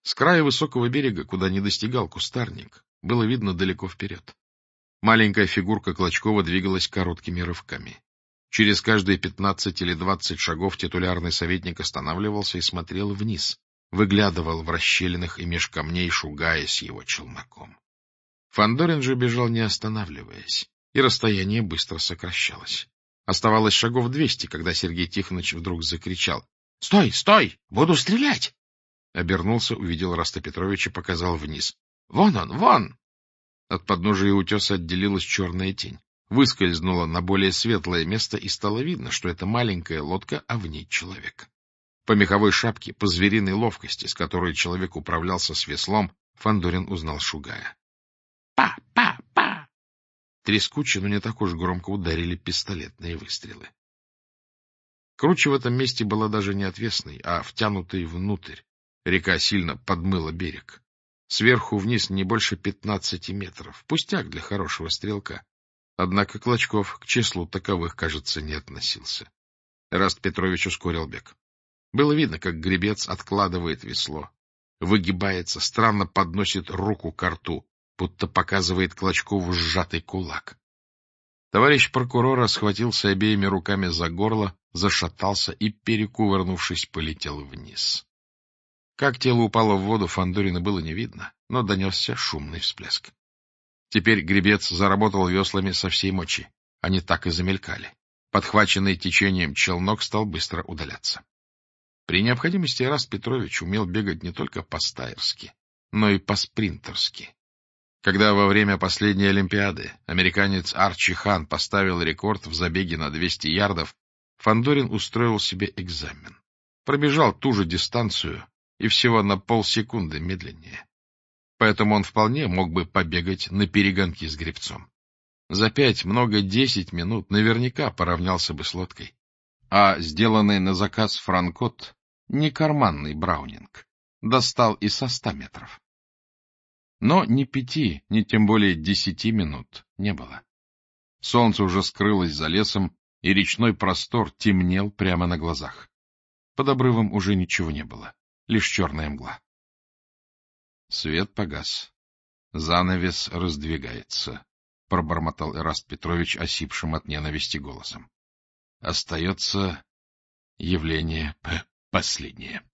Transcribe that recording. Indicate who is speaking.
Speaker 1: С края высокого берега, куда не достигал кустарник, было видно далеко вперед. Маленькая фигурка Клочкова двигалась короткими рывками. Через каждые 15 или 20 шагов титулярный советник останавливался и смотрел вниз, выглядывал в расщелинах и меж камней, шугаясь его челноком. Фандорин же бежал, не останавливаясь, и расстояние быстро сокращалось. Оставалось шагов 200, когда Сергей Тихонович вдруг закричал: — Стой, стой! Буду стрелять! Обернулся, увидел Раста Петровича, показал вниз. — Вон он, вон! От подножия утеса отделилась черная тень, выскользнула на более светлое место, и стало видно, что это маленькая лодка, а в ней человек. По меховой шапке, по звериной ловкости, с которой человек управлялся с веслом, Фандорин узнал Шугая. «Па! Па! Па!» Трескуче, но не так уж громко ударили пистолетные выстрелы. Круче в этом месте была даже не отвесной, а втянутой внутрь. Река сильно подмыла берег. Сверху вниз не больше 15 метров. Пустяк для хорошего стрелка. Однако Клочков к числу таковых, кажется, не относился. Эраст Петрович ускорил бег. Было видно, как гребец откладывает весло, выгибается, странно подносит руку ко рту, будто показывает Клочкову сжатый кулак. Товарищ прокурора схватился обеими руками за горло, зашатался и, перекувырнувшись, полетел вниз. Как тело упало в воду, Фандорина было не видно, но донесся шумный всплеск. Теперь гребец заработал веслами со всей мочи. Они так и замелькали. Подхваченный течением челнок стал быстро удаляться. При необходимости Эраст Петрович умел бегать не только по-стайерски, но и по-спринтерски. Когда во время последней Олимпиады американец Арчи Хан поставил рекорд в забеге на 200 ярдов, Фандорин устроил себе экзамен. Пробежал ту же дистанцию и всего на полсекунды медленнее. Поэтому он вполне мог бы побегать на перегонки с гребцом. За 5, много 10 минут наверняка поравнялся бы с лодкой. А сделанный на заказ франкот, не карманный браунинг, достал и со 100 метров. Но ни 5, ни тем более 10 минут не было. Солнце уже скрылось за лесом, и речной простор темнел прямо на глазах. Под обрывом уже ничего не было, лишь черная мгла. Свет погас. Занавес раздвигается, — пробормотал Эраст Петрович осипшим от ненависти голосом. Остается явление последнее.